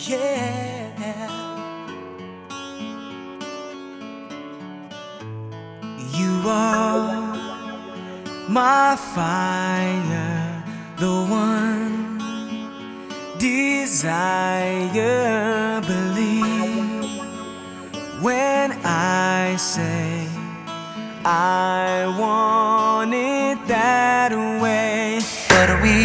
Yeah, you are my fire, the one desire. Believe when I say I want it that way. But we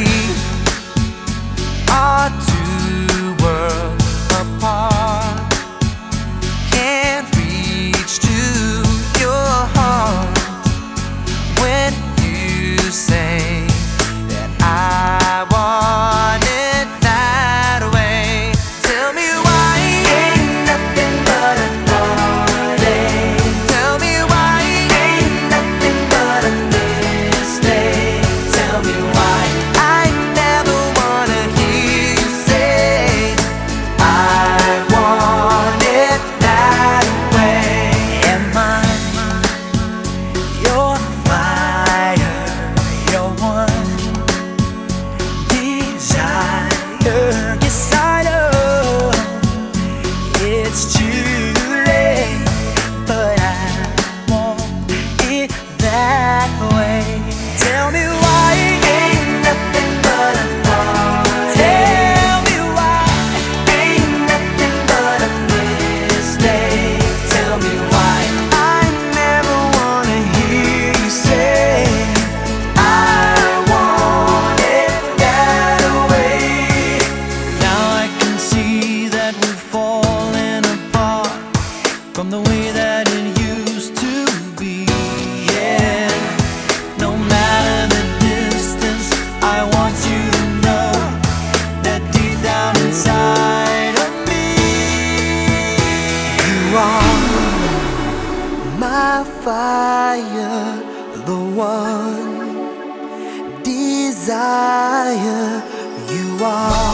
are two worlds apart, can't reach to your heart when you say that I want it that way. Tell me why ain't nothing but a heartache. Tell me why ain't nothing but a mistake. Tell me why I never wanna hear you say I want it that way. Am I your fire, your one desire? Yes, I know it's too late, but I want it that way. Tell me why ain't nothing but a heartache. Tell me why ain't nothing but a mistake. Tell me why I never wanna hear you say I want it that way. Now I can see that we've fallen apart from the way that it used to be. Yeah, no matter the distance, I want you to know that deep down inside of me, you are my fire, the one desire. You are